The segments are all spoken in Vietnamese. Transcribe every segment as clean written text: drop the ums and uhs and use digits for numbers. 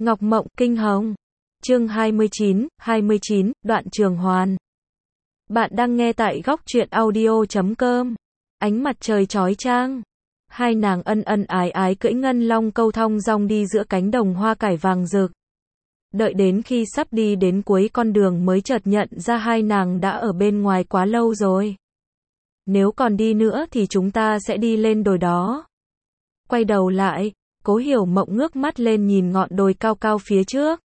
Ngọc Mộng, Kinh Hồng. Chương 29, Đoạn Trường Hoàn. Bạn đang nghe tại góc truyện audio.com. Ánh mặt trời chói chang. Hai nàng ân ân ái ái cưỡi ngân long câu thong dong đi giữa cánh đồng hoa cải vàng rực. Đợi đến khi sắp đi đến cuối con đường mới chợt nhận ra hai nàng đã ở bên ngoài quá lâu rồi. Nếu còn đi nữa thì chúng ta sẽ đi lên đồi đó. Quay đầu lại, Cố Hiểu Mộng ngước mắt lên nhìn ngọn đồi cao cao phía trước.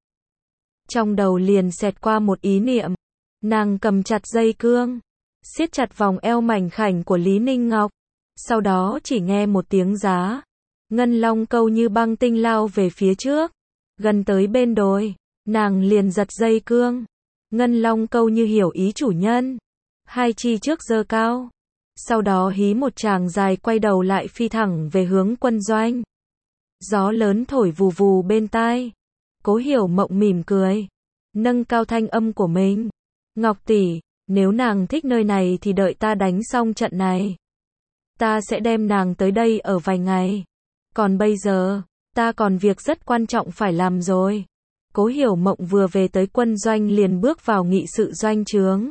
Trong đầu liền xẹt qua một ý niệm. Nàng cầm chặt dây cương, siết chặt vòng eo mảnh khảnh của Lý Ninh Ngọc. Sau đó chỉ nghe một tiếng giá. Ngân long câu như băng tinh lao về phía trước. Gần tới bên đồi, nàng liền giật dây cương. Ngân long câu như hiểu ý chủ nhân. Hai chi trước giơ cao. Sau đó hí một tràng dài quay đầu lại phi thẳng về hướng quân doanh. Gió lớn thổi vù vù bên tai. Cố Hiểu Mộng mỉm cười, nâng cao thanh âm của mình. Ngọc tỷ, nếu nàng thích nơi này thì đợi ta đánh xong trận này. Ta sẽ đem nàng tới đây ở vài ngày. Còn bây giờ, ta còn việc rất quan trọng phải làm rồi. Cố Hiểu Mộng vừa về tới quân doanh liền bước vào nghị sự doanh trướng.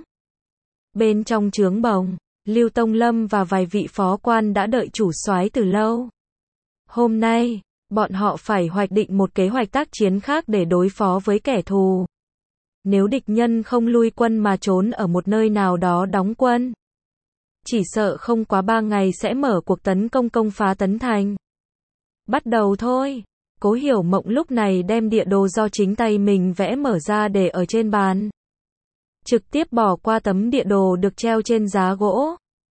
Bên trong trướng bồng, Lưu Tông Lâm và vài vị phó quan đã đợi chủ soái từ lâu. Hôm nay, bọn họ phải hoạch định một kế hoạch tác chiến khác để đối phó với kẻ thù. Nếu địch nhân không lui quân mà trốn ở một nơi nào đó đóng quân, chỉ sợ không quá 3 ngày sẽ mở cuộc tấn công công phá Tấn Thành. Bắt đầu thôi. Cố Hiểu Mộng lúc này đem địa đồ do chính tay mình vẽ mở ra để ở trên bàn. Trực tiếp bỏ qua tấm địa đồ được treo trên giá gỗ.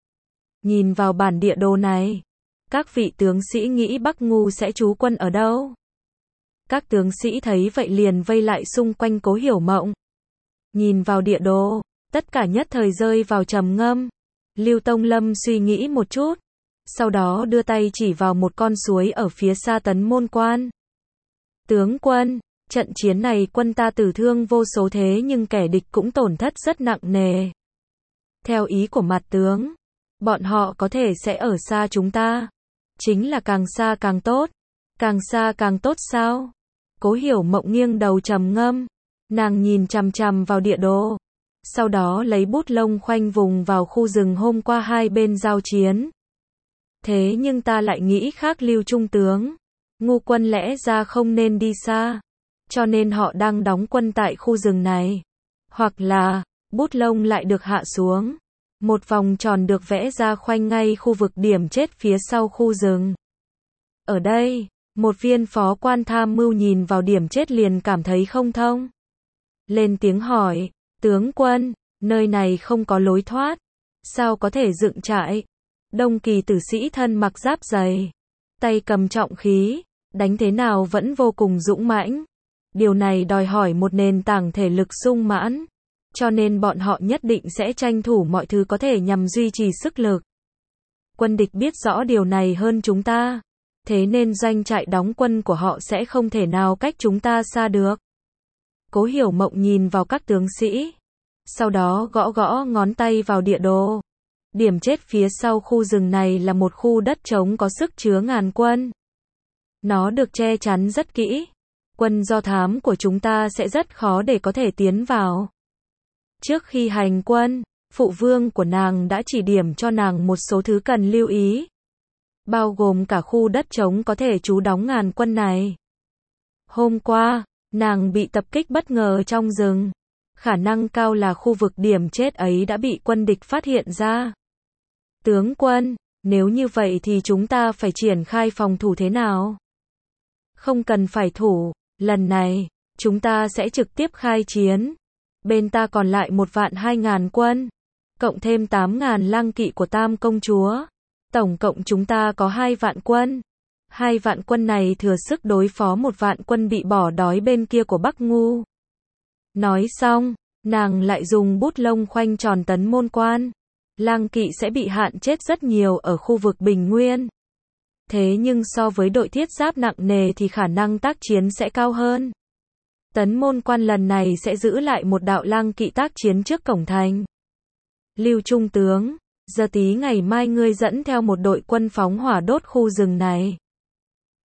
Nhìn vào bản địa đồ này, các vị tướng sĩ nghĩ Bắc Ngu sẽ trú quân ở đâu? Các tướng sĩ thấy vậy liền vây lại xung quanh Cố Hiểu Mộng. Nhìn vào địa đồ, tất cả nhất thời rơi vào trầm ngâm. Lưu Tông Lâm suy nghĩ một chút, sau đó đưa tay chỉ vào một con suối ở phía xa Tấn Môn Quan. Tướng quân, trận chiến này quân ta tử thương vô số thế nhưng kẻ địch cũng tổn thất rất nặng nề. Theo ý của mặt tướng, bọn họ có thể sẽ ở xa chúng ta. Chính là càng xa càng tốt. Càng xa càng tốt sao? Cố Hiểu Mộng nghiêng đầu trầm ngâm. Nàng nhìn chằm chằm vào địa đồ. Sau đó lấy bút lông khoanh vùng vào khu rừng hôm qua hai bên giao chiến. Thế nhưng ta lại nghĩ khác Lưu Trung tướng. Ngu quân lẽ ra không nên đi xa. Cho nên họ đang đóng quân tại khu rừng này. Hoặc là, bút lông lại được hạ xuống. Một vòng tròn được vẽ ra khoanh ngay khu vực điểm chết phía sau khu rừng. Ở đây, một viên phó quan tham mưu nhìn vào điểm chết liền cảm thấy không thông. Lên tiếng hỏi, tướng quân, nơi này không có lối thoát. Sao có thể dựng trại? Đông Kỳ tử sĩ thân mặc giáp dày, tay cầm trọng khí, đánh thế nào vẫn vô cùng dũng mãnh. Điều này đòi hỏi một nền tảng thể lực sung mãn. Cho nên bọn họ nhất định sẽ tranh thủ mọi thứ có thể nhằm duy trì sức lực. Quân địch biết rõ điều này hơn chúng ta. Thế nên doanh trại đóng quân của họ sẽ không thể nào cách chúng ta xa được. Cố Hiểu Mộng nhìn vào các tướng sĩ. Sau đó gõ gõ ngón tay vào địa đồ. Điểm chết phía sau khu rừng này là một khu đất trống có sức chứa ngàn quân. Nó được che chắn rất kỹ. Quân do thám của chúng ta sẽ rất khó để có thể tiến vào. Trước khi hành quân, phụ vương của nàng đã chỉ điểm cho nàng một số thứ cần lưu ý. Bao gồm cả khu đất trống có thể trú đóng ngàn quân này. Hôm qua, nàng bị tập kích bất ngờ trong rừng. Khả năng cao là khu vực điểm chết ấy đã bị quân địch phát hiện ra. Tướng quân, nếu như vậy thì chúng ta phải triển khai phòng thủ thế nào? Không cần phải thủ, lần này, chúng ta sẽ trực tiếp khai chiến. Bên ta còn lại 1.200.000 quân, cộng thêm 8.000 lang kỵ của Tam công chúa. Tổng cộng chúng ta có 2 vạn quân. 2 vạn quân này thừa sức đối phó 1 vạn quân bị bỏ đói bên kia của Bắc Ngu. Nói xong, nàng lại dùng bút lông khoanh tròn Tấn Môn Quan. Lang kỵ sẽ bị hạn chết rất nhiều ở khu vực Bình Nguyên. Thế nhưng so với đội thiết giáp nặng nề thì khả năng tác chiến sẽ cao hơn. Tấn Môn Quan lần này sẽ giữ lại một đạo lang kỵ tác chiến trước cổng thành. Lưu Trung tướng, giờ tí ngày mai ngươi dẫn theo một đội quân phóng hỏa đốt khu rừng này.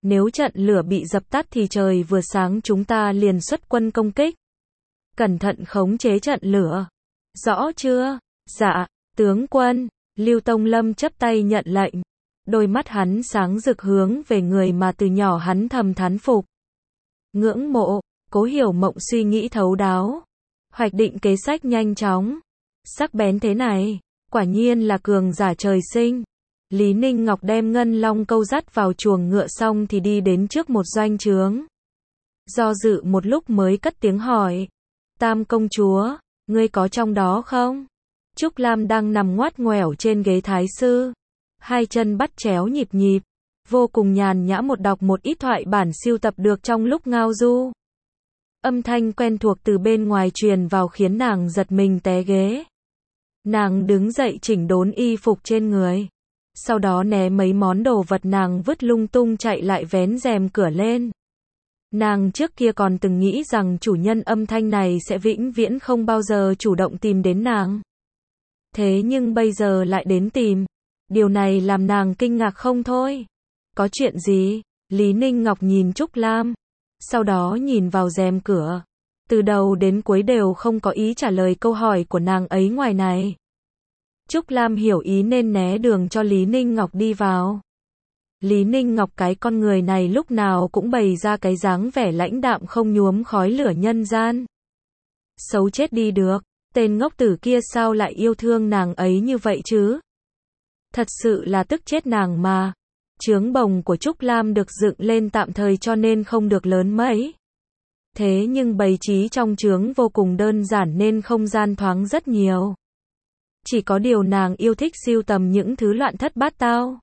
Nếu trận lửa bị dập tắt thì trời vừa sáng chúng ta liền xuất quân công kích. Cẩn thận khống chế trận lửa. Rõ chưa? Dạ, tướng quân. Lưu Tông Lâm chắp tay nhận lệnh. Đôi mắt hắn sáng rực hướng về người mà từ nhỏ hắn thầm thán phục. Ngưỡng mộ, Cố Hiểu Mộng suy nghĩ thấu đáo. Hoạch định kế sách nhanh chóng. Sắc bén thế này, quả nhiên là cường giả trời sinh. Lý Ninh Ngọc đem Ngân Long câu dắt vào chuồng ngựa xong thì đi đến trước một doanh trướng. Do dự một lúc mới cất tiếng hỏi. Tam công chúa, ngươi có trong đó không? Trúc Lam đang nằm ngoắt ngoẻo trên ghế thái sư. Hai chân bắt chéo nhịp nhịp. Vô cùng nhàn nhã đọc một ít thoại bản sưu tập được trong lúc ngao du. Âm thanh quen thuộc từ bên ngoài truyền vào khiến nàng giật mình té ghế. Nàng đứng dậy chỉnh đốn y phục trên người. Sau đó ném mấy món đồ vật nàng vứt lung tung chạy lại vén rèm cửa lên. Nàng trước kia còn từng nghĩ rằng chủ nhân âm thanh này sẽ vĩnh viễn không bao giờ chủ động tìm đến nàng. Thế nhưng bây giờ lại đến tìm. Điều này làm nàng kinh ngạc không thôi. Có chuyện gì? Lý Ninh Ngọc nhìn Trúc Lam. Sau đó nhìn vào rèm cửa. Từ đầu đến cuối đều không có ý trả lời câu hỏi của nàng ấy ngoài này. Trúc Lam hiểu ý nên né đường cho Lý Ninh Ngọc đi vào. Lý Ninh Ngọc cái con người này lúc nào cũng bày ra cái dáng vẻ lãnh đạm không nhuốm khói lửa nhân gian. Xấu chết đi được, tên ngốc tử kia sao lại yêu thương nàng ấy như vậy chứ? Thật sự là tức chết nàng mà. Trướng bồng của Trúc Lam được dựng lên tạm thời cho nên không được lớn mấy. Thế nhưng bày trí trong trướng vô cùng đơn giản nên không gian thoáng rất nhiều. Chỉ có điều nàng yêu thích sưu tầm những thứ loạn thất bát tao.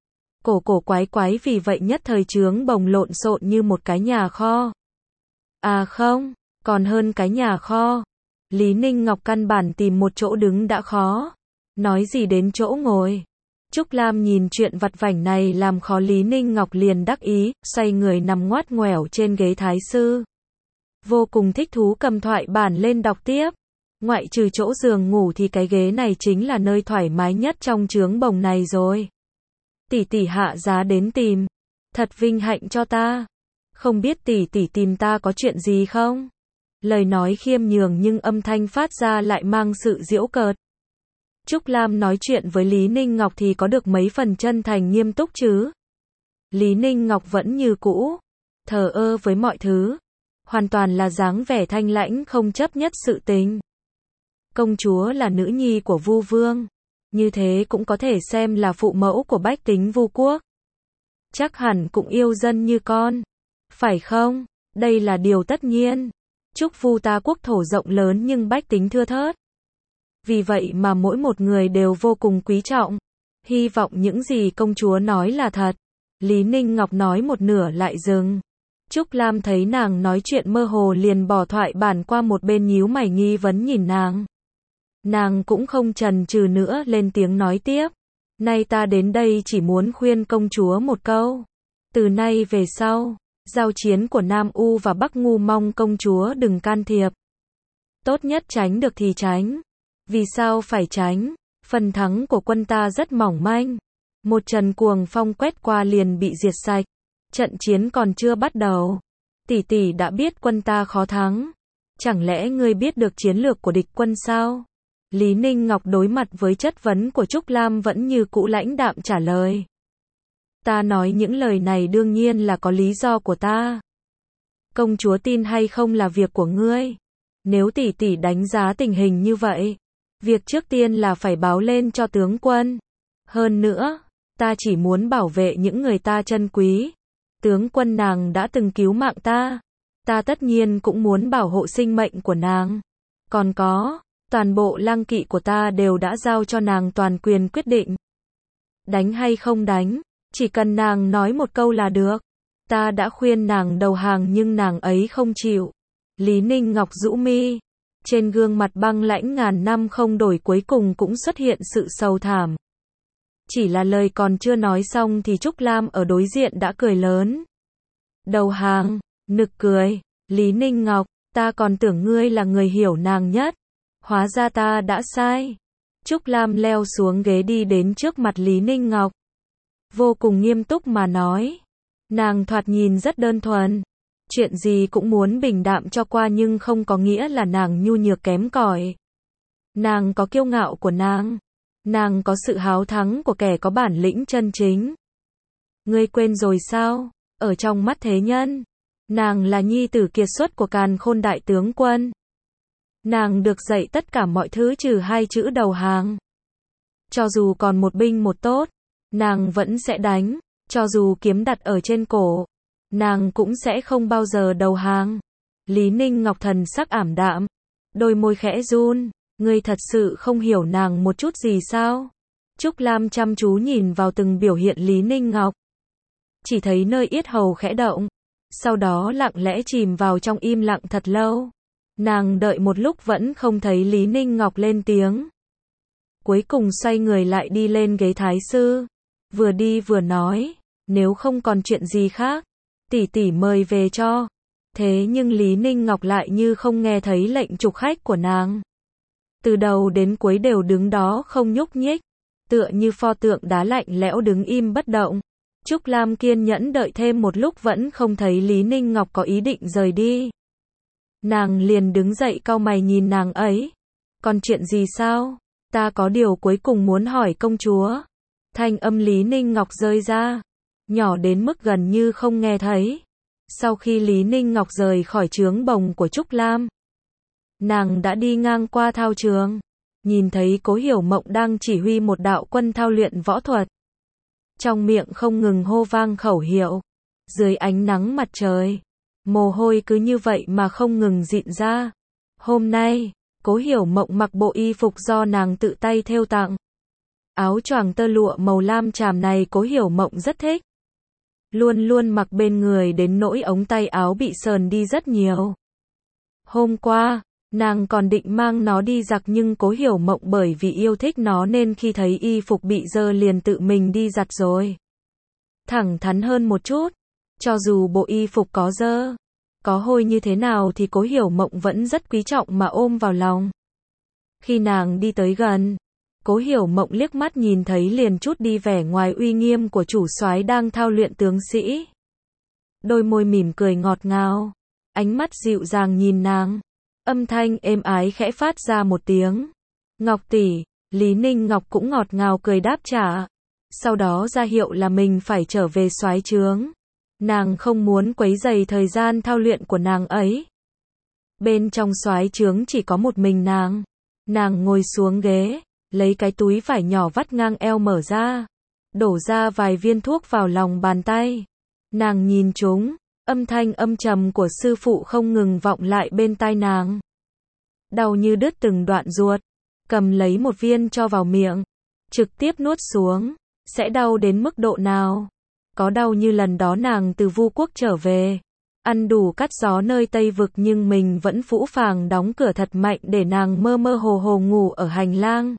Cổ quái quái vì vậy nhất thời trướng bồng lộn xộn như một cái nhà kho. À không, còn hơn cái nhà kho. Lý Ninh Ngọc căn bản tìm một chỗ đứng đã khó. Nói gì đến chỗ ngồi. Trúc Lam nhìn chuyện vặt vãnh này làm khó Lý Ninh Ngọc liền đắc ý, xoay người nằm ngoắt ngoẻo trên ghế thái sư. Vô cùng thích thú cầm thoại bản lên đọc tiếp. Ngoại trừ chỗ giường ngủ thì cái ghế này chính là nơi thoải mái nhất trong trướng bồng này rồi. Tỷ tỷ hạ giá đến tìm. Thật vinh hạnh cho ta. Không biết tỷ tỷ tìm ta có chuyện gì không? Lời nói khiêm nhường nhưng âm thanh phát ra lại mang sự giễu cợt. Trúc Lam nói chuyện với Lý Ninh Ngọc thì có được mấy phần chân thành nghiêm túc chứ? Lý Ninh Ngọc vẫn như cũ, thờ ơ với mọi thứ, hoàn toàn là dáng vẻ thanh lãnh không chấp nhất sự tình. Công chúa là nữ nhi của Vu Vương, như thế cũng có thể xem là phụ mẫu của bách tính Vu quốc. Chắc hẳn cũng yêu dân như con, phải không? Đây là điều tất nhiên. Chúc Vu ta quốc thổ rộng lớn nhưng bách tính thưa thớt. Vì vậy mà mỗi một người đều vô cùng quý trọng. Hy vọng những gì công chúa nói là thật. Lý Ninh Ngọc nói một nửa lại dừng. Trúc Lam thấy nàng nói chuyện mơ hồ liền bỏ thoại bản qua một bên nhíu mày nghi vấn nhìn nàng. Nàng cũng không chần chừ nữa lên tiếng nói tiếp. Nay ta đến đây chỉ muốn khuyên công chúa một câu. Từ nay về sau, giao chiến của Nam U và Bắc Ngu mong công chúa đừng can thiệp. Tốt nhất tránh được thì tránh. Vì sao phải tránh? Phần thắng của quân ta rất mỏng manh. Một trận cuồng phong quét qua liền bị diệt sạch. Trận chiến còn chưa bắt đầu. Tỷ tỷ đã biết quân ta khó thắng. Chẳng lẽ ngươi biết được chiến lược của địch quân sao? Lý Ninh Ngọc đối mặt với chất vấn của Trúc Lam vẫn như cũ lãnh đạm trả lời. Ta nói những lời này đương nhiên là có lý do của ta. Công chúa tin hay không là việc của ngươi. Nếu tỷ tỷ đánh giá tình hình như vậy, việc trước tiên là phải báo lên cho tướng quân. Hơn nữa, ta chỉ muốn bảo vệ những người ta trân quý. Tướng quân nàng đã từng cứu mạng ta. Ta tất nhiên cũng muốn bảo hộ sinh mệnh của nàng. Còn có, toàn bộ lang kỵ của ta đều đã giao cho nàng toàn quyền quyết định. Đánh hay không đánh, chỉ cần nàng nói một câu là được. Ta đã khuyên nàng đầu hàng nhưng nàng ấy không chịu. Lý Ninh Ngọc rũ mi. Trên gương mặt băng lãnh ngàn năm không đổi cuối cùng cũng xuất hiện sự sầu thảm. Chỉ là lời còn chưa nói xong thì Trúc Lam ở đối diện đã cười lớn. Đầu hàng, nực cười. Lý Ninh Ngọc, ta còn tưởng ngươi là người hiểu nàng nhất. Hóa ra ta đã sai. Trúc Lam leo xuống ghế đi đến trước mặt Lý Ninh Ngọc. Vô cùng nghiêm túc mà nói. Nàng thoạt nhìn rất đơn thuần. Chuyện gì cũng muốn bình đạm cho qua nhưng không có nghĩa là nàng nhu nhược kém cỏi. Nàng có kiêu ngạo của nàng. Nàng có sự háo thắng của kẻ có bản lĩnh chân chính. Ngươi quên rồi sao? Ở trong mắt thế nhân, nàng là nhi tử kiệt xuất của Càn Khôn đại tướng quân. Nàng được dạy tất cả mọi thứ trừ 2 chữ đầu hàng. Cho dù còn một binh một tốt, nàng vẫn sẽ đánh. Cho dù kiếm đặt ở trên cổ, nàng cũng sẽ không bao giờ đầu hàng. Lý Ninh Ngọc thần sắc ảm đạm, đôi môi khẽ run. Ngươi thật sự không hiểu nàng một chút gì sao? Trúc Lam chăm chú nhìn vào từng biểu hiện Lý Ninh Ngọc. Chỉ thấy nơi yết hầu khẽ động, sau đó lặng lẽ chìm vào trong im lặng thật lâu. Nàng đợi một lúc vẫn không thấy Lý Ninh Ngọc lên tiếng. Cuối cùng xoay người lại đi lên ghế thái sư, vừa đi vừa nói, nếu không còn chuyện gì khác, tỷ tỷ mời về cho. Thế nhưng Lý Ninh Ngọc lại như không nghe thấy lệnh trục khách của nàng. Từ đầu đến cuối đều đứng đó không nhúc nhích, tựa như pho tượng đá lạnh lẽo đứng im bất động. Trúc Lam kiên nhẫn đợi thêm một lúc vẫn không thấy Lý Ninh Ngọc có ý định rời đi. Nàng liền đứng dậy cau mày nhìn nàng ấy. Còn chuyện gì sao? Ta có điều cuối cùng muốn hỏi công chúa. Thanh âm Lý Ninh Ngọc rơi ra, nhỏ đến mức gần như không nghe thấy. Sau khi Lý Ninh Ngọc rời khỏi trướng bồng của Trúc Lam, nàng đã đi ngang qua thao trường, nhìn thấy Cố Hiểu Mộng đang chỉ huy một đạo quân thao luyện võ thuật. Trong miệng không ngừng hô vang khẩu hiệu. Dưới ánh nắng mặt trời, mồ hôi cứ như vậy mà không ngừng rịn ra. Hôm nay, Cố Hiểu Mộng mặc bộ y phục do nàng tự tay thêu tặng. Áo choàng tơ lụa màu lam chàm này Cố Hiểu Mộng rất thích. Luôn luôn mặc bên người đến nỗi ống tay áo bị sờn đi rất nhiều. Hôm qua, nàng còn định mang nó đi giặt nhưng Cố Hiểu Mộng bởi vì yêu thích nó nên khi thấy y phục bị dơ liền tự mình đi giặt rồi. Thẳng thắn hơn một chút, cho dù bộ y phục có dơ, có hôi như thế nào thì Cố Hiểu Mộng vẫn rất quý trọng mà ôm vào lòng. Khi nàng đi tới gần, Cố Hiểu Mộng liếc mắt nhìn thấy liền chút đi vẻ ngoài uy nghiêm của chủ soái đang thao luyện tướng sĩ. Đôi môi mỉm cười ngọt ngào, ánh mắt dịu dàng nhìn nàng. Âm thanh êm ái khẽ phát ra một tiếng. Ngọc tỷ, Lý Ninh Ngọc cũng ngọt ngào cười đáp trả. Sau đó ra hiệu là mình phải trở về soái trướng. Nàng không muốn quấy rầy thời gian thao luyện của nàng ấy. Bên trong soái trướng chỉ có một mình nàng. Nàng ngồi xuống ghế, lấy cái túi vải nhỏ vắt ngang eo mở ra, đổ ra vài viên thuốc vào lòng bàn tay. Nàng nhìn chúng. Âm thanh âm trầm của sư phụ không ngừng vọng lại bên tai nàng. Đau như đứt từng đoạn ruột. Cầm lấy một viên cho vào miệng, trực tiếp nuốt xuống. Sẽ đau đến mức độ nào? Có đau như lần đó nàng từ Vu Quốc trở về, ăn đủ cắt gió nơi Tây Vực nhưng mình vẫn phũ phàng đóng cửa thật mạnh để nàng mơ mơ hồ hồ ngủ ở hành lang.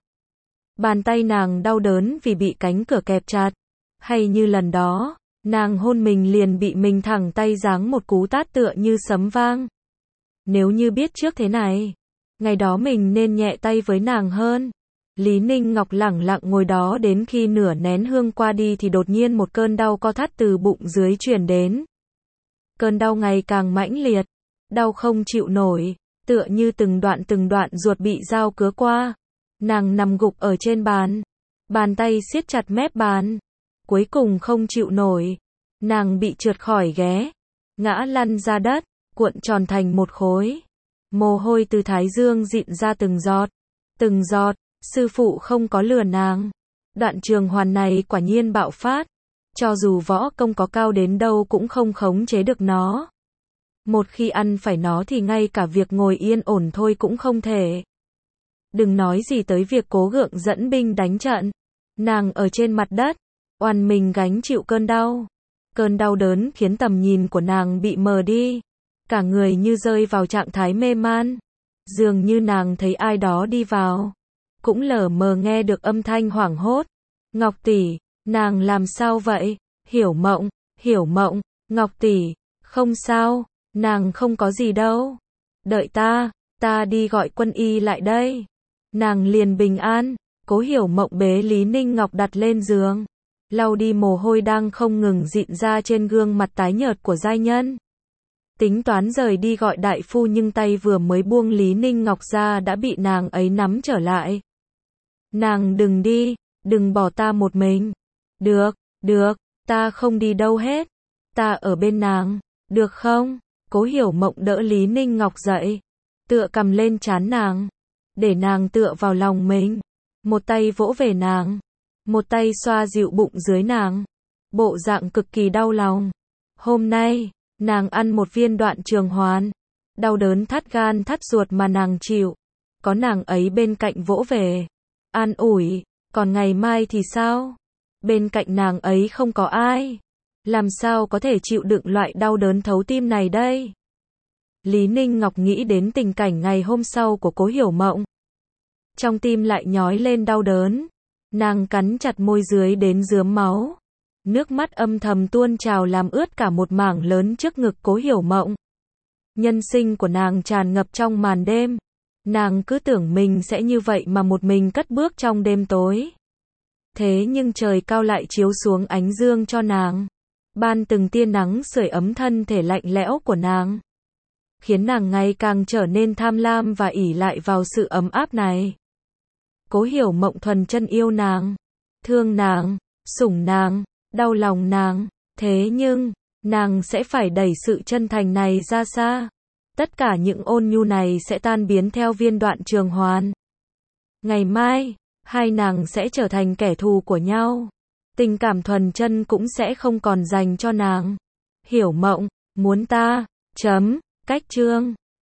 Bàn tay nàng đau đớn vì bị cánh cửa kẹp chặt. Hay như lần đó, nàng hôn mình liền bị mình thẳng tay giáng một cú tát tựa như sấm vang. Nếu như biết trước thế này, ngày đó mình nên nhẹ tay với nàng hơn. Lý Ninh Ngọc lẳng lặng ngồi đó đến khi nửa nén hương qua đi thì đột nhiên một cơn đau co thắt từ bụng dưới truyền đến. Cơn đau ngày càng mãnh liệt, đau không chịu nổi, tựa như từng đoạn ruột bị dao cứa qua. Nàng nằm gục ở trên bàn, bàn tay siết chặt mép bàn. Cuối cùng không chịu nổi, nàng bị trượt khỏi ghế, ngã lăn ra đất, cuộn tròn thành một khối. Mồ hôi từ thái dương rịn ra từng giọt, sư phụ không có lừa nàng. Đoạn trường hoàn này quả nhiên bạo phát, cho dù võ công có cao đến đâu cũng không khống chế được nó. Một khi ăn phải nó thì ngay cả việc ngồi yên ổn thôi cũng không thể. Đừng nói gì tới việc cố gượng dẫn binh đánh trận. Nàng ở trên mặt đất, oằn mình gánh chịu cơn đau. Cơn đau đớn khiến tầm nhìn của nàng bị mờ đi. Cả người như rơi vào trạng thái mê man. Dường như nàng thấy ai đó đi vào. Cũng lờ mờ nghe được âm thanh hoảng hốt. Ngọc tỷ, nàng làm sao vậy? Hiểu Mộng, Ngọc tỷ, không sao, nàng không có gì đâu. Đợi ta đi gọi quân y lại đây. Nàng liền bình an. Cố Hiểu Mộng bế Lý Ninh Ngọc đặt lên giường, lau đi mồ hôi đang không ngừng rịn ra trên gương mặt tái nhợt của giai nhân. Tính toán rời đi gọi đại phu nhưng tay vừa mới buông Lý Ninh Ngọc ra đã bị nàng ấy nắm trở lại. Nàng đừng đi, đừng bỏ ta một mình. Được, ta không đi đâu hết. Ta ở bên nàng, được không? Cố Hiểu Mộng đỡ Lý Ninh Ngọc dậy, tựa cầm lên trán nàng, để nàng tựa vào lòng mình. Một tay vỗ về nàng, một tay xoa dịu bụng dưới nàng. Bộ dạng cực kỳ đau lòng. Hôm nay, nàng ăn một viên Đoạn Trường Hoàn. Đau đớn thắt gan thắt ruột mà nàng chịu. Có nàng ấy bên cạnh vỗ về, an ủi. Còn ngày mai thì sao? Bên cạnh nàng ấy không có ai. Làm sao có thể chịu đựng loại đau đớn thấu tim này đây? Lý Ninh Ngọc nghĩ đến tình cảnh ngày hôm sau của Cố Hiểu Mộng. Trong tim lại nhói lên đau đớn. Nàng cắn chặt môi dưới đến rướm máu. Nước mắt âm thầm tuôn trào làm ướt cả một mảng lớn trước ngực Cố Hiểu Mộng. Nhân sinh của nàng tràn ngập trong màn đêm. Nàng cứ tưởng mình sẽ như vậy mà một mình cất bước trong đêm tối. Thế nhưng trời cao lại chiếu xuống ánh dương cho nàng. Ban từng tia nắng sưởi ấm thân thể lạnh lẽo của nàng. Khiến nàng ngày càng trở nên tham lam và ỷ lại vào sự ấm áp này. Cố Hiểu Mộng thuần chân yêu nàng, thương nàng, sủng nàng, đau lòng nàng. Thế nhưng, nàng sẽ phải đẩy sự chân thành này ra xa. Tất cả những ôn nhu này sẽ tan biến theo viên Đoạn Trường Hoàn. Ngày mai, hai nàng sẽ trở thành kẻ thù của nhau. Tình cảm thuần chân cũng sẽ không còn dành cho nàng. Hiểu Mộng, muốn ta, cách chương.